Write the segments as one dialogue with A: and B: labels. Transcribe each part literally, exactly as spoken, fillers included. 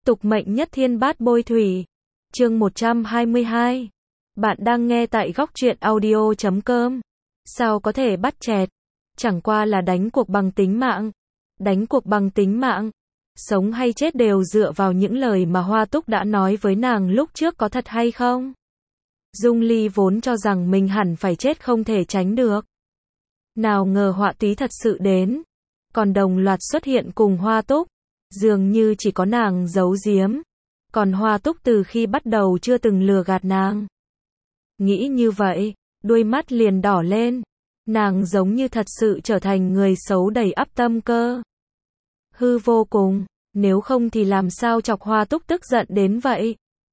A: Tục mệnh nhất thiên bát bôi thủy. Chương một trăm hai mươi hai. Bạn đang nghe tại góc truyện audio chấm com. Sao có thể bắt chẹt? Chẳng qua là đánh cuộc bằng tính mạng. Đánh cuộc bằng tính mạng. Sống hay chết đều dựa vào những lời mà Hoa Túc đã nói với nàng lúc trước có thật hay không? Dung Ly vốn cho rằng mình hẳn phải chết không thể tránh được. Nào ngờ họa túy thật sự đến. Còn đồng loạt xuất hiện cùng Hoa Túc. Dường như chỉ có nàng giấu giếm. Còn Hoa Túc từ khi bắt đầu chưa từng lừa gạt nàng. Nghĩ như vậy, đuôi mắt liền đỏ lên. Nàng giống như thật sự trở thành người xấu đầy ắp tâm cơ. Hư vô cùng, nếu không thì làm sao chọc Hoa Túc tức giận đến vậy.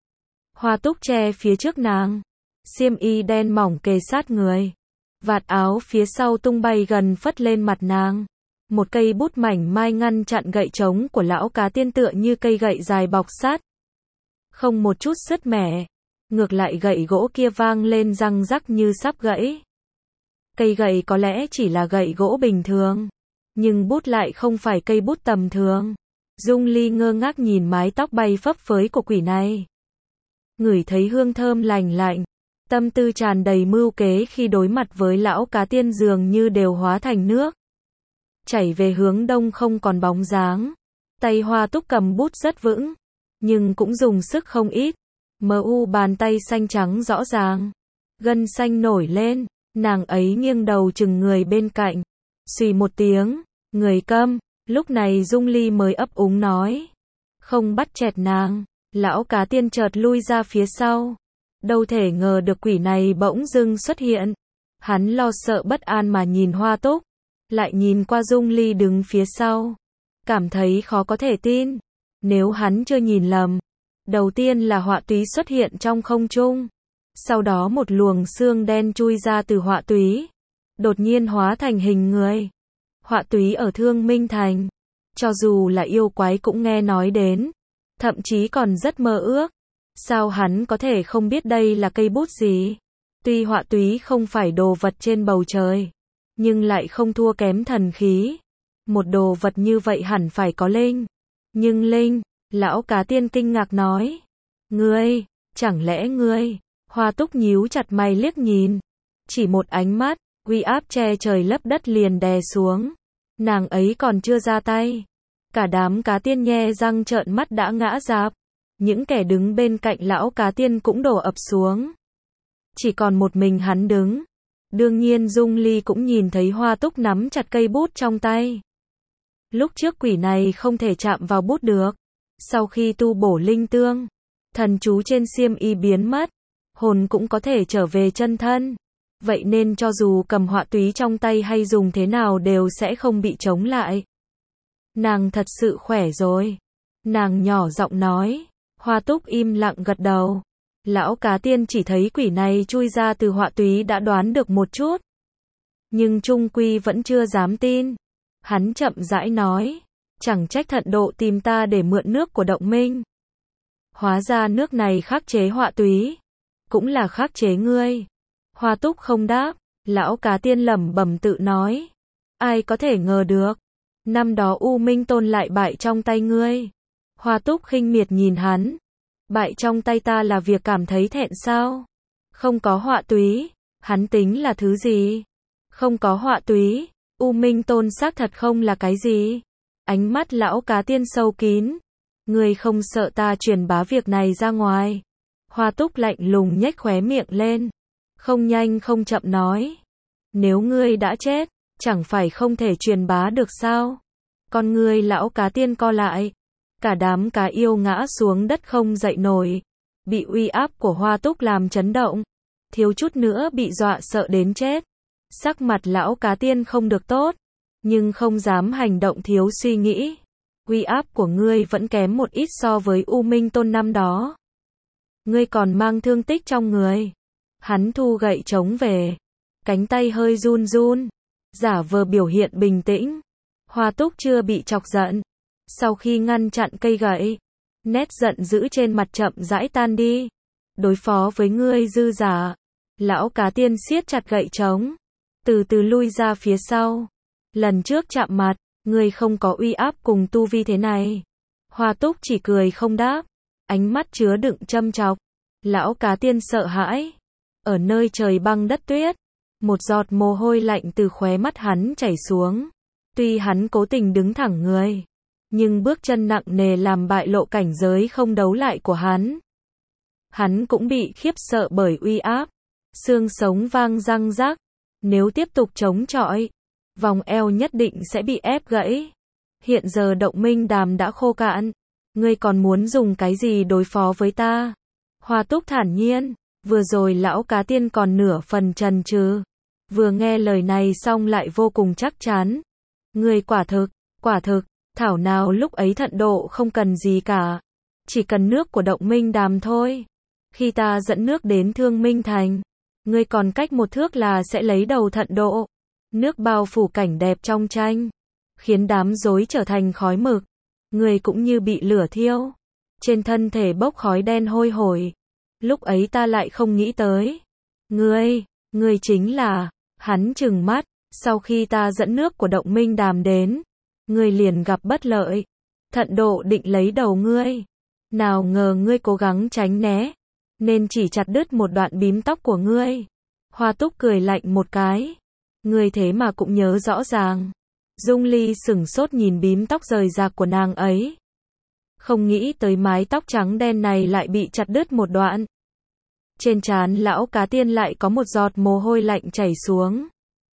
A: Hoa Túc che phía trước nàng. Xiêm y đen mỏng kề sát người. Vạt áo phía sau tung bay gần phất lên mặt nàng. Một cây bút mảnh mai ngăn chặn gậy trống của lão cá tiên tựa như cây gậy dài bọc sát. Không một chút sứt mẻ. Ngược lại gậy gỗ kia vang lên răng rắc như sắp gãy. Cây gậy có lẽ chỉ là gậy gỗ bình thường. Nhưng bút lại không phải cây bút tầm thường. Dung Ly ngơ ngác nhìn mái tóc bay phấp phới của quỷ này. Ngửi thấy hương thơm lành lạnh. Tâm tư tràn đầy mưu kế khi đối mặt với lão cá tiên dường như đều hóa thành nước. Chảy về hướng đông không còn bóng dáng. Tay Hoa Túc cầm bút rất vững. Nhưng cũng dùng sức không ít. Mờ u bàn tay xanh trắng rõ ràng. Gân xanh nổi lên. Nàng ấy nghiêng đầu chừng người bên cạnh. Xùy một tiếng. Người câm. Lúc này Dung Ly mới ấp úng nói. Không bắt chẹt nàng. Lão cá tiên chợt lui ra phía sau. Đâu thể ngờ được quỷ này bỗng dưng xuất hiện. Hắn lo sợ bất an mà nhìn Hoa Túc. Lại nhìn qua Dung Ly đứng phía sau. Cảm thấy khó có thể tin. Nếu hắn chưa nhìn lầm. Đầu tiên là họa túy xuất hiện trong không trung. Sau đó một luồng xương đen chui ra từ họa túy. Đột nhiên hóa thành hình người. Họa túy ở Thương Minh Thành. Cho dù là yêu quái cũng nghe nói đến. Thậm chí còn rất mơ ước. Sao hắn có thể không biết đây là cây bút gì? Tuy họa túy không phải đồ vật trên bầu trời. Nhưng lại không thua kém thần khí. Một đồ vật như vậy hẳn phải có linh. Nhưng linh, lão cá tiên kinh ngạc nói. Ngươi, chẳng lẽ ngươi? Hoa Túc nhíu chặt mày liếc nhìn. Chỉ một ánh mắt, uy áp che trời lấp đất liền đè xuống. Nàng ấy còn chưa ra tay. Cả đám cá tiên nhe răng trợn mắt đã ngã rạp. Những kẻ đứng bên cạnh lão cá tiên cũng đổ ập xuống. Chỉ còn một mình hắn đứng. Đương nhiên Dung Ly cũng nhìn thấy Hoa Túc nắm chặt cây bút trong tay. Lúc trước quỷ này không thể chạm vào bút được. Sau khi tu bổ linh tương, thần chú trên xiêm y biến mất, hồn cũng có thể trở về chân thân. Vậy nên cho dù cầm họa túy trong tay hay dùng thế nào đều sẽ không bị chống lại. Nàng thật sự khỏe rồi. Nàng nhỏ giọng nói. Hoa Túc im lặng gật đầu. Lão cá tiên chỉ thấy quỷ này chui ra từ họa túy đã đoán được một chút. Nhưng trung quy vẫn chưa dám tin. Hắn chậm rãi nói. Chẳng trách thận độ tìm ta để mượn nước của động minh. Hóa ra nước này khắc chế họa túy. Cũng là khắc chế ngươi. Hoa Túc không đáp. Lão cá tiên lẩm bẩm tự nói. Ai có thể ngờ được. Năm đó U Minh Tôn lại bại trong tay ngươi. Hoa Túc khinh miệt nhìn hắn. Bại trong tay ta là việc cảm thấy thẹn sao? Không có họa túy. Hắn tính là thứ gì? Không có họa túy. U Minh Tôn xác thật không là cái gì? Ánh mắt lão cá tiên sâu kín. Ngươi không sợ ta truyền bá việc này ra ngoài? Hoa Túc lạnh lùng nhếch khóe miệng lên. Không nhanh không chậm nói. Nếu ngươi đã chết, chẳng phải không thể truyền bá được sao? Con ngươi lão cá tiên co lại. Cả đám cá yêu ngã xuống đất không dậy nổi. Bị uy áp của Hoa Túc làm chấn động. Thiếu chút nữa bị dọa sợ đến chết. Sắc mặt lão cá tiên không được tốt. Nhưng không dám hành động thiếu suy nghĩ. Uy áp của ngươi vẫn kém một ít so với U Minh Tôn năm đó. Ngươi còn mang thương tích trong người. Hắn thu gậy trống về. Cánh tay hơi run run. Giả vờ biểu hiện bình tĩnh. Hoa Túc chưa bị chọc giận. Sau khi ngăn chặn cây gậy, nét giận dữ trên mặt chậm rãi tan đi. Đối phó với ngươi dư giả. Lão cá tiên siết chặt gậy trống. Từ từ lui ra phía sau. Lần trước chạm mặt, ngươi không có uy áp cùng tu vi thế này. Hoa Túc chỉ cười không đáp, ánh mắt chứa đựng châm chọc. Lão cá tiên sợ hãi. Ở nơi trời băng đất tuyết, một giọt mồ hôi lạnh từ khóe mắt hắn chảy xuống. Tuy hắn cố tình đứng thẳng người, nhưng bước chân nặng nề làm bại lộ cảnh giới không đấu lại của hắn. Hắn cũng bị khiếp sợ bởi uy áp, xương sống vang răng rắc. Nếu tiếp tục chống chọi, vòng eo nhất định sẽ bị ép gãy. Hiện giờ Động Minh Đàm đã khô cạn, ngươi còn muốn dùng cái gì đối phó với ta? Hoa Túc thản nhiên, vừa rồi lão cá tiên còn nửa phần chần chừ, vừa nghe lời này xong lại vô cùng chắc chắn. Ngươi quả thực, quả thực, thảo nào lúc ấy thận độ không cần gì cả, chỉ cần nước của Động Minh Đàm thôi. Khi ta dẫn nước đến Thương Minh Thành, ngươi còn cách một thước là sẽ lấy đầu thận độ. Nước bao phủ cảnh đẹp trong tranh, khiến đám rối trở thành khói mực. Ngươi cũng như bị lửa thiêu, trên thân thể bốc khói đen hôi hổi. Lúc ấy ta lại không nghĩ tới. Ngươi, ngươi chính là, hắn trừng mắt, sau khi ta dẫn nước của Động Minh Đàm đến, ngươi liền gặp bất lợi. Thận độ định lấy đầu ngươi. Nào ngờ ngươi cố gắng tránh né, nên chỉ chặt đứt một đoạn bím tóc của ngươi. Hoa Túc cười lạnh một cái. Ngươi thế mà cũng nhớ rõ ràng. Dung Ly sửng sốt nhìn bím tóc rời rạc của nàng ấy. Không nghĩ tới mái tóc trắng đen này lại bị chặt đứt một đoạn. Trên trán lão cá tiên lại có một giọt mồ hôi lạnh chảy xuống.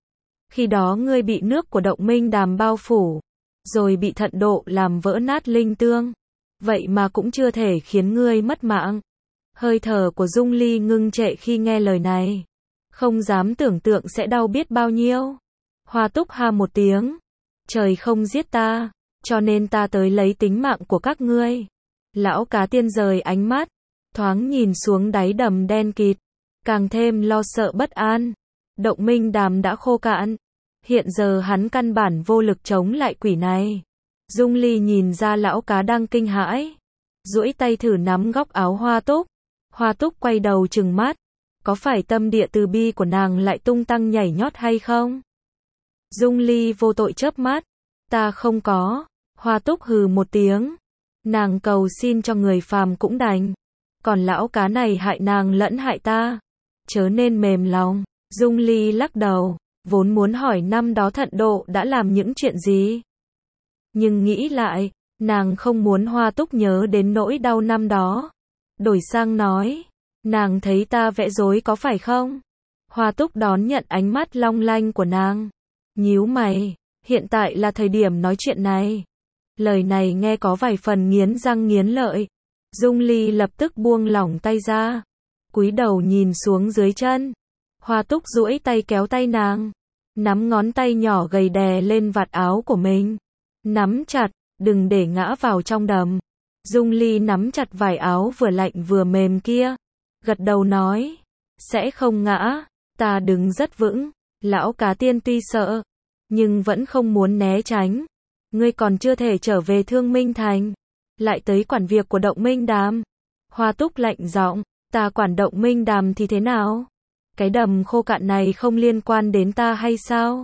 A: Khi đó ngươi bị nước của Động Minh Đàm bao phủ, rồi bị thận độ làm vỡ nát linh tương. Vậy mà cũng chưa thể khiến ngươi mất mạng. Hơi thở của Dung Ly ngưng trệ khi nghe lời này. Không dám tưởng tượng sẽ đau biết bao nhiêu. Hoa Túc ha một tiếng. Trời không giết ta, cho nên ta tới lấy tính mạng của các ngươi. Lão cá tiên rời ánh mắt, thoáng nhìn xuống đáy đầm đen kịt, càng thêm lo sợ bất an. Động Minh Đàm đã khô cạn, hiện giờ hắn căn bản vô lực chống lại quỷ này. Dung Ly nhìn ra lão cá đang kinh hãi, duỗi tay thử nắm góc áo Hoa Túc. Hoa Túc quay đầu trừng mắt, có phải tâm địa từ bi của nàng lại tung tăng nhảy nhót hay không? Dung Ly vô tội chớp mắt, ta không có. Hoa Túc hừ một tiếng, nàng cầu xin cho người phàm cũng đành, còn lão cá này hại nàng lẫn hại ta, chớ nên mềm lòng. Dung Ly lắc đầu, vốn muốn hỏi năm đó thận độ đã làm những chuyện gì, nhưng nghĩ lại, nàng không muốn Hoa Túc nhớ đến nỗi đau năm đó. Đổi sang nói, nàng thấy ta vẽ rối có phải không? Hoa Túc đón nhận ánh mắt long lanh của nàng, nhíu mày, hiện tại là thời điểm nói chuyện này. Lời này nghe có vài phần nghiến răng nghiến lợi. Dung Ly lập tức buông lỏng tay ra, cúi đầu nhìn xuống dưới chân. Hoa Túc duỗi tay kéo tay nàng, nắm ngón tay nhỏ gầy đè lên vạt áo của mình. Nắm chặt, đừng để ngã vào trong đầm. Dung Ly nắm chặt vải áo vừa lạnh vừa mềm kia, gật đầu nói, sẽ không ngã, ta đứng rất vững. Lão cá tiên tuy sợ, nhưng vẫn không muốn né tránh. Ngươi còn chưa thể trở về Thương Minh Thành, lại tới quản việc của Động Minh Đàm. Hoa Túc lạnh giọng, ta quản Động Minh Đàm thì thế nào? Cái đầm khô cạn này không liên quan đến ta hay sao?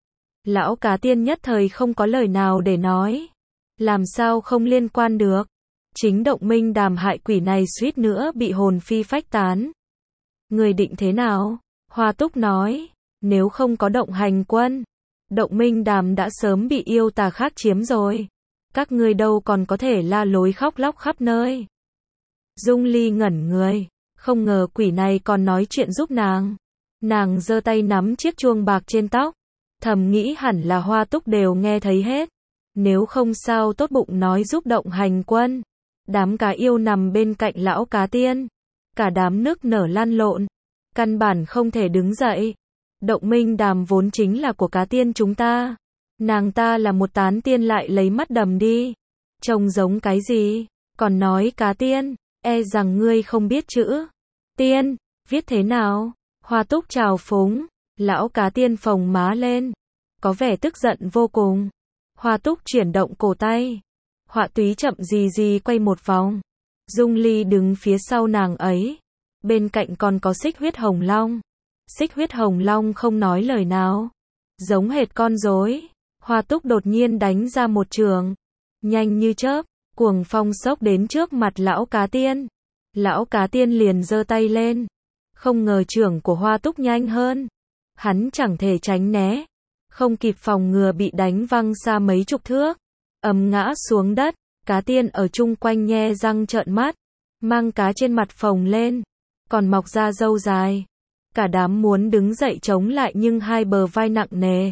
A: Lão cá tiên nhất thời không có lời nào để nói. Làm sao không liên quan được? Chính Động Minh Đàm hại quỷ này suýt nữa bị hồn phi phách tán. Người định thế nào? Hoa Túc nói, nếu không có Động Hành Quân, Động Minh Đàm đã sớm bị yêu tà khác chiếm rồi. Các ngươi đâu còn có thể la lối khóc lóc khắp nơi. Dung Ly ngẩn người, không ngờ quỷ này còn nói chuyện giúp nàng. Nàng giơ tay nắm chiếc chuông bạc trên tóc, thầm nghĩ hẳn là Hoa Túc đều nghe thấy hết. Nếu không sao tốt bụng nói giúp Động Hành Quân. Đám cá yêu nằm bên cạnh lão cá tiên, cả đám nước nở lăn lộn, căn bản không thể đứng dậy. Động Minh Đàm vốn chính là của cá tiên chúng ta, nàng ta là một tán tiên lại lấy mắt đầm đi, trông giống cái gì, còn nói cá tiên, e rằng ngươi không biết chữ tiên, viết thế nào? Hoa Túc trào phúng, lão cá tiên phồng má lên, có vẻ tức giận vô cùng. Hoa Túc chuyển động cổ tay, họa túy chậm gì gì quay một vòng. Dung Ly đứng phía sau nàng ấy, bên cạnh còn có Xích Huyết Hồng Long. Xích Huyết Hồng Long không nói lời nào, giống hệt con rối. Hoa Túc đột nhiên đánh ra một trường, nhanh như chớp, Cuồng phong xốc đến trước mặt lão cá tiên. Lão cá tiên liền giơ tay lên. Không ngờ trưởng của Hoa Túc nhanh hơn. Hắn chẳng thể tránh né. Không kịp phòng ngừa bị đánh văng xa mấy chục thước. Ầm ngã xuống đất. Cá tiên ở chung quanh nhe răng trợn mắt. Mang cá trên mặt phồng lên. Còn mọc ra râu dài. Cả đám muốn đứng dậy chống lại nhưng hai bờ vai nặng nề.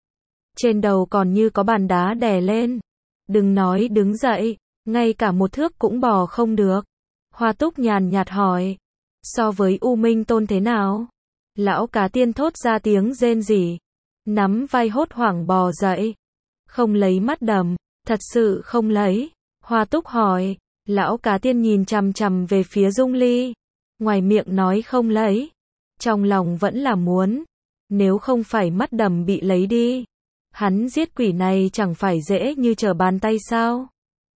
A: Trên đầu còn như có bàn đá đè lên. Đừng nói đứng dậy, ngay cả một thước cũng bò không được. Hoa Túc nhàn nhạt hỏi. So với U Minh Tôn thế nào? Lão cá tiên thốt ra tiếng rên rỉ. Nắm vai hốt hoảng bò dậy. Không lấy mắt đầm, thật sự không lấy. Hoa Túc hỏi. Lão cá tiên nhìn chằm chằm về phía Dung Ly. Ngoài miệng nói không lấy. Trong lòng vẫn là muốn. Nếu không phải mắt đầm bị lấy đi. Hắn giết quỷ này chẳng phải dễ như trở bàn tay sao?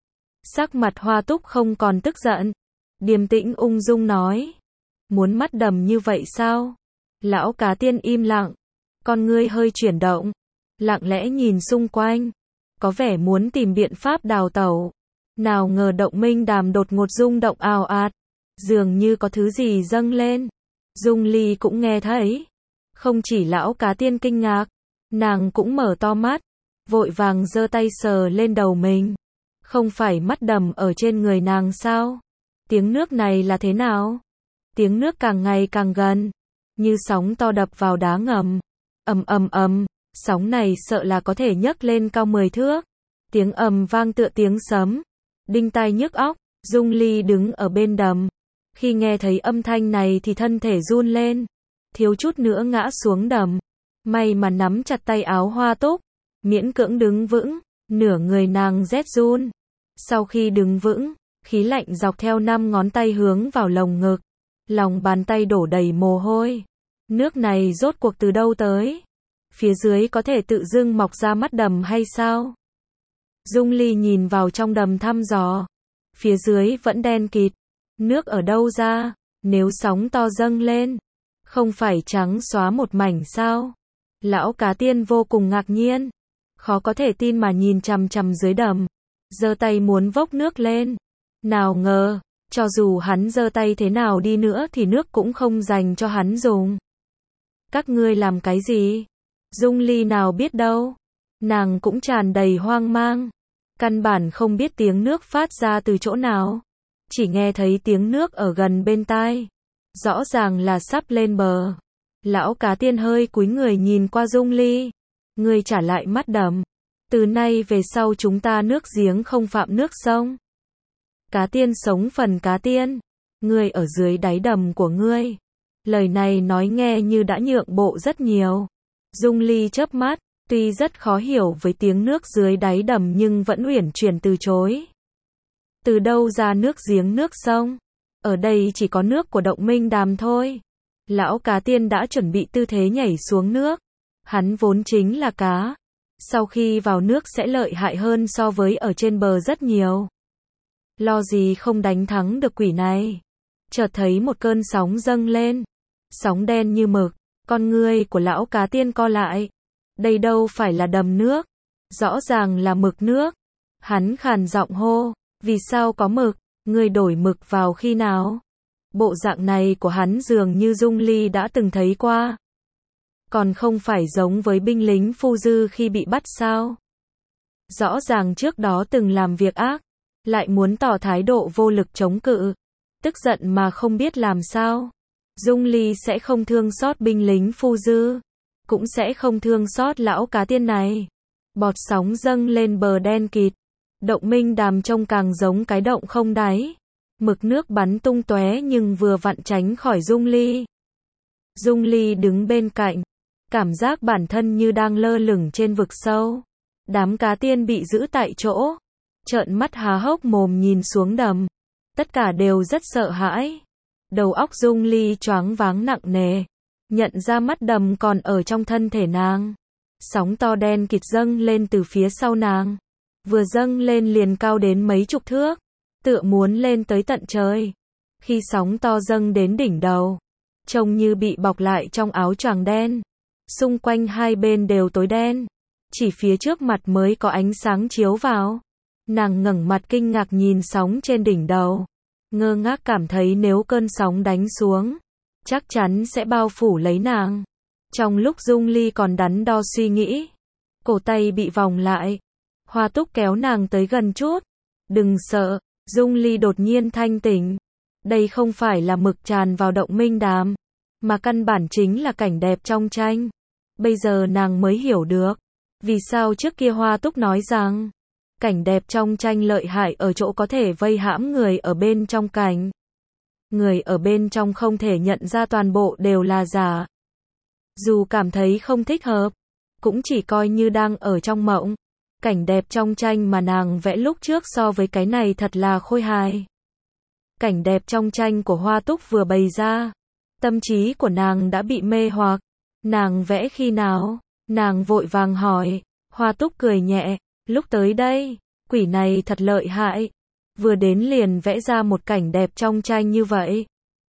A: Sắc mặt Hoa Túc không còn tức giận. Điềm tĩnh ung dung nói. Muốn mắt đầm như vậy sao? Lão cá tiên im lặng. Con ngươi hơi chuyển động. Lặng lẽ nhìn xung quanh. Có vẻ muốn tìm biện pháp đào tẩu. Nào ngờ Động Minh Đàm đột ngột rung động ào ạt. Dường như có thứ gì dâng lên. Dung Ly cũng nghe thấy. Không chỉ lão cá tiên kinh ngạc. Nàng cũng mở to mắt. Vội vàng giơ tay sờ lên đầu mình. Không phải mắt đầm ở trên người nàng sao? Tiếng nước này là thế nào? Tiếng nước càng ngày càng gần. Như sóng to đập vào đá ngầm. Ầm ầm ầm. Sóng này sợ là có thể nhấc lên cao mười thước. Tiếng ầm vang tựa tiếng sấm. Đinh tai nhức óc. Dung Ly đứng ở bên đầm. Khi nghe thấy âm thanh này thì thân thể run lên. Thiếu chút nữa ngã xuống đầm. May mà nắm chặt tay áo Hoa Túc. Miễn cưỡng đứng vững. Nửa người nàng rét run. Sau khi đứng vững, khí lạnh dọc theo năm ngón tay hướng vào lồng ngực. Lòng bàn tay đổ đầy mồ hôi. Nước này rốt cuộc từ đâu tới? Phía dưới có thể tự dưng mọc ra mắt đầm hay sao? Dung Ly nhìn vào trong đầm thăm dò. Phía dưới vẫn đen kịt. Nước ở đâu ra? Nếu sóng to dâng lên, không phải trắng xóa một mảnh sao? Lão cá tiên vô cùng ngạc nhiên. Khó có thể tin mà nhìn chằm chằm dưới đầm. Giơ tay muốn vốc nước lên. Nào ngờ, cho dù hắn giơ tay thế nào đi nữa thì nước cũng không dành cho hắn dùng. Các ngươi làm cái gì? Dung Ly nào biết đâu. Nàng cũng tràn đầy hoang mang. Căn bản không biết tiếng nước phát ra từ chỗ nào. Chỉ nghe thấy tiếng nước ở gần bên tai. Rõ ràng là sắp lên bờ. Lão cá tiên hơi cúi người nhìn qua Dung Ly. Ngươi trả lại mắt đầm. Từ nay về sau chúng ta nước giếng không phạm nước sông. Cá tiên sống phần cá tiên. Ngươi ở dưới đáy đầm của ngươi. Lời này nói nghe như đã nhượng bộ rất nhiều. Dung Ly chớp mắt. Tuy rất khó hiểu với tiếng nước dưới đáy đầm nhưng vẫn uyển chuyển từ chối. Từ đâu ra nước giếng nước sông? Ở đây chỉ có nước của Động Minh Đàm thôi. Lão cá tiên đã chuẩn bị tư thế nhảy xuống nước. Hắn vốn chính là cá. Sau khi vào nước sẽ lợi hại hơn so với ở trên bờ rất nhiều. Lo gì không đánh thắng được quỷ này. Chợt thấy một cơn sóng dâng lên. Sóng đen như mực. Con ngươi của lão cá tiên co lại. Đây đâu phải là đầm nước. Rõ ràng là mực nước. Hắn khàn giọng hô. Vì sao có mực? Ngươi đổi mực vào khi nào? Bộ dạng này của hắn dường như Dung Ly đã từng thấy qua. Còn không phải giống với binh lính Phu Dư khi bị bắt sao? Rõ ràng trước đó từng làm việc ác. Lại muốn tỏ thái độ vô lực chống cự. Tức giận mà không biết làm sao. Dung Ly sẽ không thương xót binh lính Phu Dư. Cũng sẽ không thương xót lão cá tiên này. Bọt sóng dâng lên bờ đen kịt. Động Minh Đàm trông càng giống cái động không đáy. Mực nước bắn tung tóe nhưng vừa vặn tránh khỏi Dung Ly. Dung Ly đứng bên cạnh. Cảm giác bản thân như đang lơ lửng trên vực sâu. Đám cá tiên bị giữ tại chỗ. Trợn mắt há hốc mồm nhìn xuống đầm. Tất cả đều rất sợ hãi. Đầu óc Dung Ly choáng váng nặng nề. Nhận ra mắt đầm còn ở trong thân thể nàng. Sóng to đen kịt dâng lên từ phía sau nàng. Vừa dâng lên liền cao đến mấy chục thước. Tựa muốn lên tới tận trời. Khi sóng to dâng đến đỉnh đầu. Trông như bị bọc lại trong áo choàng đen. Xung quanh hai bên đều tối đen. Chỉ phía trước mặt mới có ánh sáng chiếu vào. Nàng ngẩng mặt kinh ngạc nhìn sóng trên đỉnh đầu. Ngơ ngác cảm thấy nếu cơn sóng đánh xuống, chắc chắn sẽ bao phủ lấy nàng. Trong lúc Dung Ly còn đắn đo suy nghĩ, cổ tay bị vòng lại. Hoa Túc kéo nàng tới gần chút. Đừng sợ, Dung Ly đột nhiên thanh tỉnh. Đây không phải là mực tràn vào động minh đàm, mà căn bản chính là cảnh đẹp trong tranh. Bây giờ nàng mới hiểu được, vì sao trước kia Hoa Túc nói rằng, cảnh đẹp trong tranh lợi hại ở chỗ có thể vây hãm người ở bên trong cảnh. Người ở bên trong không thể nhận ra toàn bộ đều là giả. Dù cảm thấy không thích hợp, cũng chỉ coi như đang ở trong mộng. Cảnh đẹp trong tranh mà nàng vẽ lúc trước so với cái này thật là khôi hài. Cảnh đẹp trong tranh của Hoa Túc vừa bày ra, tâm trí của nàng đã bị mê hoặc. Nàng vẽ khi nào? Nàng vội vàng hỏi. Hoa Túc cười nhẹ, lúc tới đây, quỷ này thật lợi hại. Vừa đến liền vẽ ra một cảnh đẹp trong tranh như vậy.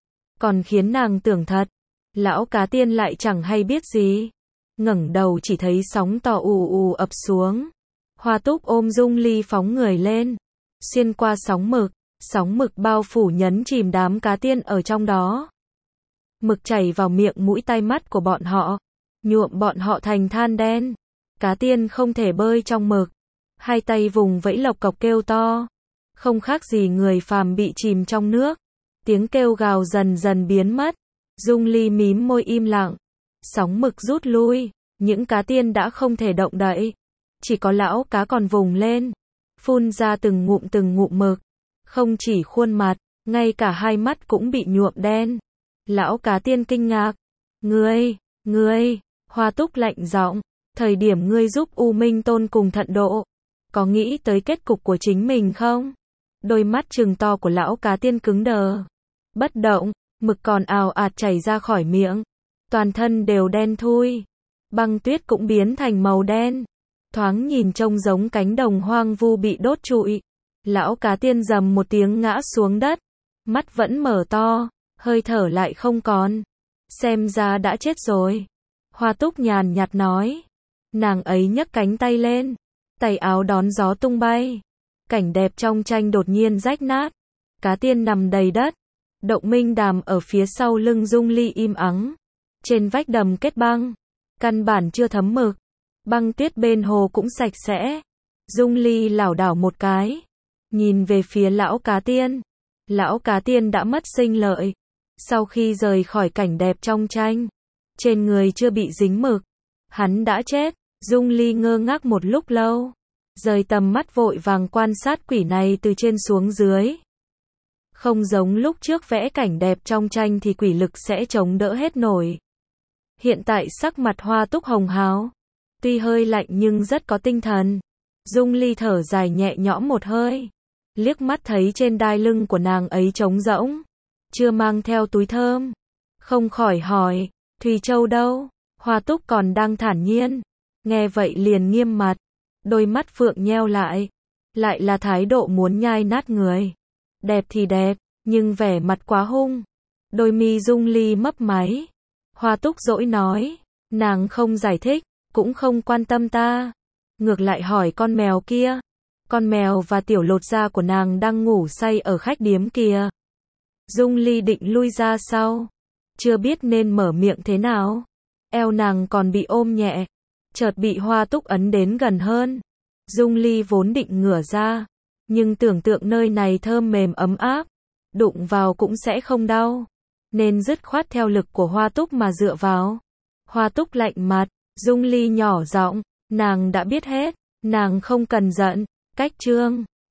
A: Còn khiến nàng tưởng thật, lão cá tiên lại chẳng hay biết gì. Ngẩng đầu chỉ thấy sóng to ù ù ập xuống. Hoa Túc ôm Dung Ly phóng người lên, xuyên qua sóng mực, sóng mực bao phủ nhấn chìm đám cá tiên ở trong đó. Mực chảy vào miệng mũi tai mắt của bọn họ, nhuộm bọn họ thành than đen. Cá tiên không thể bơi trong mực, hai tay vùng vẫy lộc cộc kêu to, không khác gì người phàm bị chìm trong nước. Tiếng kêu gào dần dần biến mất. Dung Ly mím môi im lặng. Sóng mực rút lui, những cá tiên đã không thể động đậy. Chỉ có lão cá còn vùng lên, phun ra từng ngụm từng ngụm mực. Không chỉ khuôn mặt, ngay cả hai mắt cũng bị nhuộm đen. Lão cá tiên kinh ngạc. Ngươi, ngươi, Hoa Túc lạnh giọng, thời điểm ngươi giúp U Minh Tôn cùng Thận Độ, có nghĩ tới kết cục của chính mình không? Đôi mắt trừng to của lão cá tiên cứng đờ, bất động, mực còn ào ạt chảy ra khỏi miệng. Toàn thân đều đen thui, băng tuyết cũng biến thành màu đen. Thoáng nhìn trông giống cánh đồng hoang vu bị đốt trụi. Lão cá tiên rầm một tiếng ngã xuống đất, mắt vẫn mở to, hơi thở lại không còn. Xem ra đã chết rồi. Hoa Túc nhàn nhạt nói. Nàng ấy nhấc cánh tay lên, tay áo đón gió tung bay. Cảnh đẹp trong tranh đột nhiên rách nát. Cá tiên nằm đầy đất. Động minh đàm ở phía sau lưng Dung Ly im ắng. Trên vách đầm kết băng, căn bản chưa thấm mực. Băng tuyết bên hồ cũng sạch sẽ. Dung Ly lảo đảo một cái, nhìn về phía lão cá tiên. Lão cá tiên đã mất sinh lợi. Sau khi rời khỏi cảnh đẹp trong tranh, trên người chưa bị dính mực, hắn đã chết. Dung Ly ngơ ngác một lúc lâu, rời tầm mắt vội vàng quan sát quỷ này từ trên xuống dưới. Không giống lúc trước vẽ cảnh đẹp trong tranh thì quỷ lực sẽ chống đỡ hết nổi. Hiện tại sắc mặt Hoa Túc hồng hào, tuy hơi lạnh nhưng rất có tinh thần. Dung Ly thở dài nhẹ nhõm một hơi, liếc mắt thấy trên đai lưng của nàng ấy trống rỗng, chưa mang theo túi thơm. Không khỏi hỏi, Thùy Châu đâu? Hoa Túc còn đang thản nhiên, nghe vậy liền nghiêm mặt, đôi mắt phượng nheo lại, lại là thái độ muốn nhai nát người. Đẹp thì đẹp, nhưng vẻ mặt quá hung. Đôi mi Dung Ly mấp máy. Hoa Túc dỗi nói, nàng không giải thích, cũng không quan tâm ta. Ngược lại hỏi con mèo kia. Con mèo và tiểu lột da của nàng đang ngủ say ở khách điếm kia. Dung Ly định lui ra sau, chưa biết nên mở miệng thế nào. Eo nàng còn bị ôm nhẹ, chợt bị Hoa Túc ấn đến gần hơn. Dung Ly vốn định ngửa ra, nhưng tưởng tượng nơi này thơm mềm ấm áp, đụng vào cũng sẽ không đau, nên dứt khoát theo lực của Hoa Túc mà dựa vào. Hoa Túc lạnh mặt. Dung Ly nhỏ giọng, nàng đã biết hết, nàng không cần giận. Cách chương